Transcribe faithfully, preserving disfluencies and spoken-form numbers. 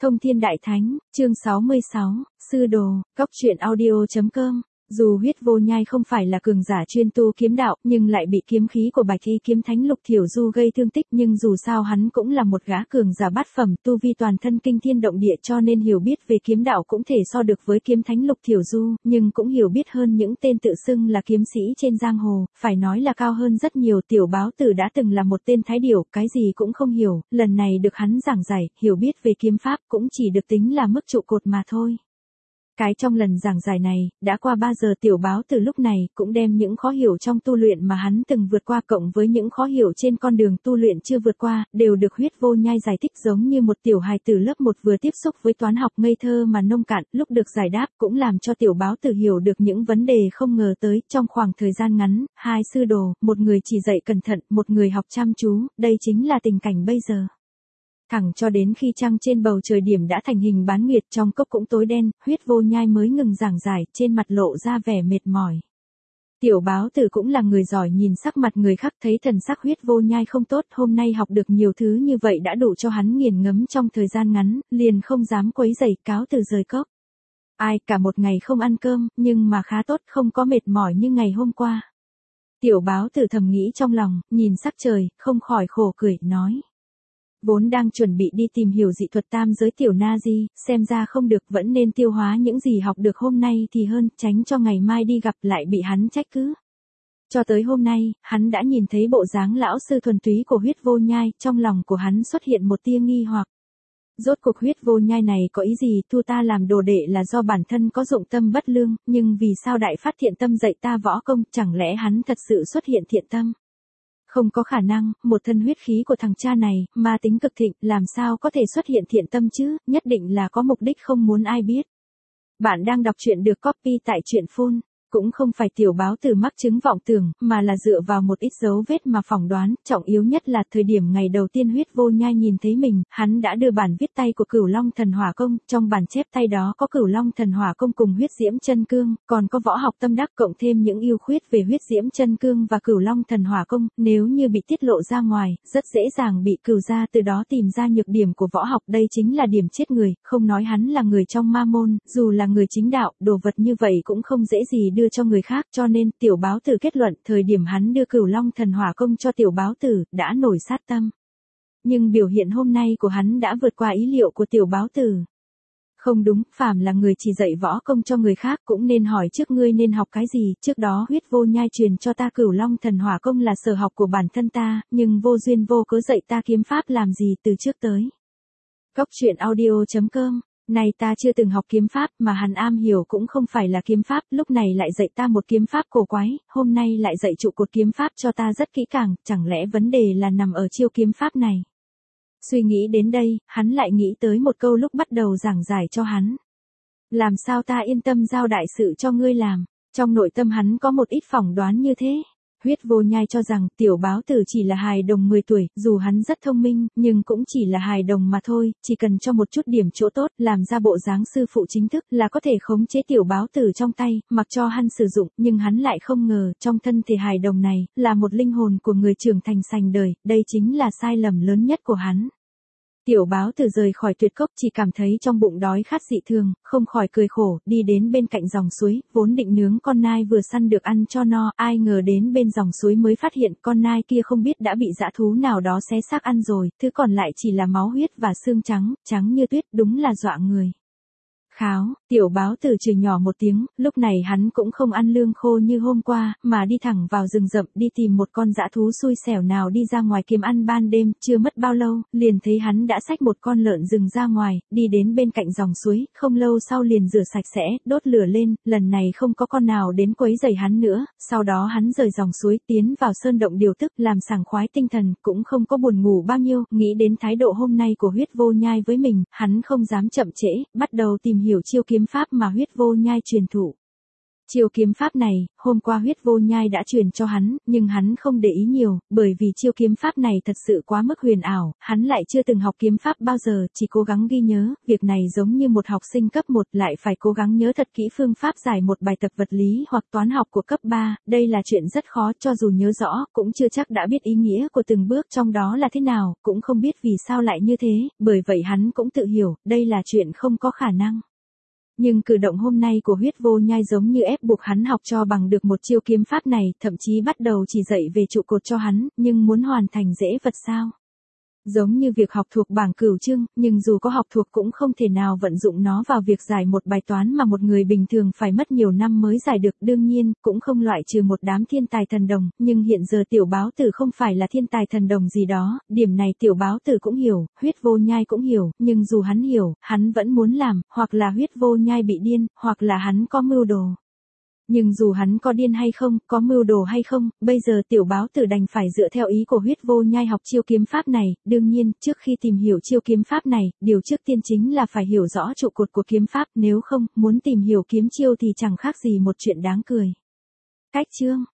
Thông Thiên Đại Thánh, chương sáu mươi sáu, Sư Đồ, Cóc Truyện Audio chấm com. Dù Huyết Vô Nhai không phải là cường giả chuyên tu kiếm đạo, nhưng lại bị kiếm khí của Bạch Y kiếm thánh Lục Thiểu Du gây thương tích, nhưng dù sao hắn cũng là một gã cường giả bát phẩm, tu vi toàn thân kinh thiên động địa, cho nên hiểu biết về kiếm đạo cũng thể so được với kiếm thánh Lục Thiểu Du, nhưng cũng hiểu biết hơn những tên tự xưng là kiếm sĩ trên giang hồ, phải nói là cao hơn rất nhiều. Tiểu Báo Tử đã từng là một tên thái điểu, cái gì cũng không hiểu, lần này được hắn giảng giải, hiểu biết về kiếm pháp cũng chỉ được tính là mức trụ cột mà thôi. Cái trong lần giảng giải này, đã qua ba giờ. Tiểu Báo Tử lúc này cũng đem những khó hiểu trong tu luyện mà hắn từng vượt qua cộng với những khó hiểu trên con đường tu luyện chưa vượt qua, đều được Huyết Vô Nhai giải thích giống như một tiểu hài tử lớp một vừa tiếp xúc với toán học ngây thơ mà nông cạn. Lúc được giải đáp cũng làm cho Tiểu Báo Tử hiểu được những vấn đề không ngờ tới. Trong khoảng thời gian ngắn, hai sư đồ, một người chỉ dạy cẩn thận, một người học chăm chú, đây chính là tình cảnh bây giờ. Thẳng cho đến khi trăng trên bầu trời điểm đã thành hình bán nguyệt, trong cốc cũng tối đen, Huyết Vô Nhai mới ngừng giảng giải, trên mặt lộ ra vẻ mệt mỏi. Tiểu Báo Tử cũng là người giỏi nhìn sắc mặt người khác, thấy thần sắc Huyết Vô Nhai không tốt, hôm nay học được nhiều thứ như vậy đã đủ cho hắn nghiền ngẫm trong thời gian ngắn, liền không dám quấy rầy, cáo từ rời cốc. Ai, cả một ngày không ăn cơm, nhưng mà khá tốt, không có mệt mỏi như ngày hôm qua. Tiểu Báo Tử thầm nghĩ trong lòng, nhìn sắc trời, không khỏi khổ cười, nói. Vốn đang chuẩn bị đi tìm hiểu dị thuật tam giới tiểu na di, xem ra không được, vẫn nên tiêu hóa những gì học được hôm nay thì hơn, tránh cho ngày mai đi gặp lại bị hắn trách cứ. Cho tới hôm nay, hắn đã nhìn thấy bộ dáng lão sư thuần túy của Huyết Vô Nhai, trong lòng của hắn xuất hiện một tia nghi hoặc. Rốt cuộc Huyết Vô Nhai này có ý gì, thu ta làm đồ đệ là do bản thân có dụng tâm bất lương, nhưng vì sao đại phát thiện tâm dạy ta võ công, chẳng lẽ hắn thật sự xuất hiện thiện tâm? Không có khả năng, một thân huyết khí của thằng cha này, ma tính cực thịnh, làm sao có thể xuất hiện thiện tâm chứ, nhất định là có mục đích không muốn ai biết. Bạn đang đọc truyện được copy tại truyện phun. Cũng không phải Tiểu Báo Tử mắc chứng vọng tưởng, mà là dựa vào một ít dấu vết mà phỏng đoán, trọng yếu nhất là thời điểm ngày đầu tiên Huyết Vô Nhai nhìn thấy mình, hắn đã đưa bản viết tay của Cửu Long Thần Hỏa Công, trong bản chép tay đó có Cửu Long Thần Hỏa Công cùng Huyết Diễm Chân Cương, còn có võ học tâm đắc cộng thêm những ưu khuyết về Huyết Diễm Chân Cương và Cửu Long Thần Hỏa Công, nếu như bị tiết lộ ra ngoài, rất dễ dàng bị Cửu gia từ đó tìm ra nhược điểm của võ học, đây chính là điểm chết người, không nói hắn là người trong ma môn, dù là người chính đạo, đồ vật như vậy cũng không dễ gì đưa cho người khác, cho nên Tiểu Báo Tử kết luận, thời điểm hắn đưa Cửu Long Thần Hỏa Công cho Tiểu Báo Tử, đã nổi sát tâm. Nhưng biểu hiện hôm nay của hắn đã vượt qua ý liệu của Tiểu Báo Tử. Không đúng, phàm là người chỉ dạy võ công cho người khác cũng nên hỏi trước ngươi nên học cái gì, trước đó Huyết Vô Nhai truyền cho ta Cửu Long Thần Hỏa Công là sở học của bản thân ta, nhưng vô duyên vô cớ dạy ta kiếm pháp làm gì từ trước tới. Cóc Truyện Audio chấm com. Này ta chưa từng học kiếm pháp, mà hắn am hiểu cũng không phải là kiếm pháp, lúc này lại dạy ta một kiếm pháp cổ quái, hôm nay lại dạy trụ cột kiếm pháp cho ta rất kỹ càng, chẳng lẽ vấn đề là nằm ở chiêu kiếm pháp này. Suy nghĩ đến đây, hắn lại nghĩ tới một câu lúc bắt đầu giảng giải cho hắn. Làm sao ta yên tâm giao đại sự cho ngươi làm, trong nội tâm hắn có một ít phỏng đoán như thế. Huyết Vô Nhai cho rằng Tiểu Báo Tử chỉ là hài đồng mười tuổi, dù hắn rất thông minh, nhưng cũng chỉ là hài đồng mà thôi, chỉ cần cho một chút điểm chỗ tốt, làm ra bộ dáng sư phụ chính thức là có thể khống chế Tiểu Báo Tử trong tay, mặc cho hắn sử dụng, nhưng hắn lại không ngờ, trong thân thể hài đồng này, là một linh hồn của người trưởng thành sành đời, đây chính là sai lầm lớn nhất của hắn. Tiểu Báo Tử rời khỏi tuyệt cốc chỉ cảm thấy trong bụng đói khát dị thường, không khỏi cười khổ, đi đến bên cạnh dòng suối, vốn định nướng con nai vừa săn được ăn cho no, ai ngờ đến bên dòng suối mới phát hiện con nai kia không biết đã bị dã thú nào đó xé xác ăn rồi, thứ còn lại chỉ là máu huyết và xương trắng, trắng như tuyết, đúng là dọa người. Kháo, Tiểu Báo Tử chửi nhỏ một tiếng, lúc này hắn cũng không ăn lương khô như hôm qua, mà đi thẳng vào rừng rậm đi tìm một con dã thú xui xẻo nào đi ra ngoài kiếm ăn ban đêm, chưa mất bao lâu, liền thấy hắn đã xách một con lợn rừng ra ngoài, đi đến bên cạnh dòng suối, không lâu sau liền rửa sạch sẽ, đốt lửa lên, lần này không có con nào đến quấy rầy hắn nữa, sau đó hắn rời dòng suối tiến vào sơn động điều tức, làm sảng khoái tinh thần, cũng không có buồn ngủ bao nhiêu, nghĩ đến thái độ hôm nay của Huyết Vô Nhai với mình, hắn không dám chậm trễ, bắt đầu tìm hiểu chiêu kiếm pháp mà Huyết Vô Nhai truyền thụ. Chiêu kiếm pháp này, hôm qua Huyết Vô Nhai đã truyền cho hắn, nhưng hắn không để ý nhiều, bởi vì chiêu kiếm pháp này thật sự quá mức huyền ảo, hắn lại chưa từng học kiếm pháp bao giờ, chỉ cố gắng ghi nhớ, việc này giống như một học sinh cấp một lại phải cố gắng nhớ thật kỹ phương pháp giải một bài tập vật lý hoặc toán học của cấp ba, đây là chuyện rất khó, cho dù nhớ rõ, cũng chưa chắc đã biết ý nghĩa của từng bước trong đó là thế nào, cũng không biết vì sao lại như thế, bởi vậy hắn cũng tự hiểu, đây là chuyện không có khả năng. Nhưng cử động hôm nay của Huyết Vô Nhai giống như ép buộc hắn học cho bằng được một chiêu kiếm pháp này, thậm chí bắt đầu chỉ dạy về trụ cột cho hắn, nhưng muốn hoàn thành dễ vật sao? Giống như việc học thuộc bảng cửu chương, nhưng dù có học thuộc cũng không thể nào vận dụng nó vào việc giải một bài toán mà một người bình thường phải mất nhiều năm mới giải được. Đương nhiên, cũng không loại trừ một đám thiên tài thần đồng, nhưng hiện giờ Tiểu Báo Tử không phải là thiên tài thần đồng gì đó, điểm này Tiểu Báo Tử cũng hiểu, Huyết Vô Nhai cũng hiểu, nhưng dù hắn hiểu, hắn vẫn muốn làm, hoặc là Huyết Vô Nhai bị điên, hoặc là hắn có mưu đồ. Nhưng dù hắn có điên hay không, có mưu đồ hay không, bây giờ Tiểu Báo Tử đành phải dựa theo ý của Huyết Vô Nhai học chiêu kiếm pháp này, đương nhiên, trước khi tìm hiểu chiêu kiếm pháp này, điều trước tiên chính là phải hiểu rõ trụ cột của kiếm pháp, nếu không, muốn tìm hiểu kiếm chiêu thì chẳng khác gì một chuyện đáng cười. Cách chương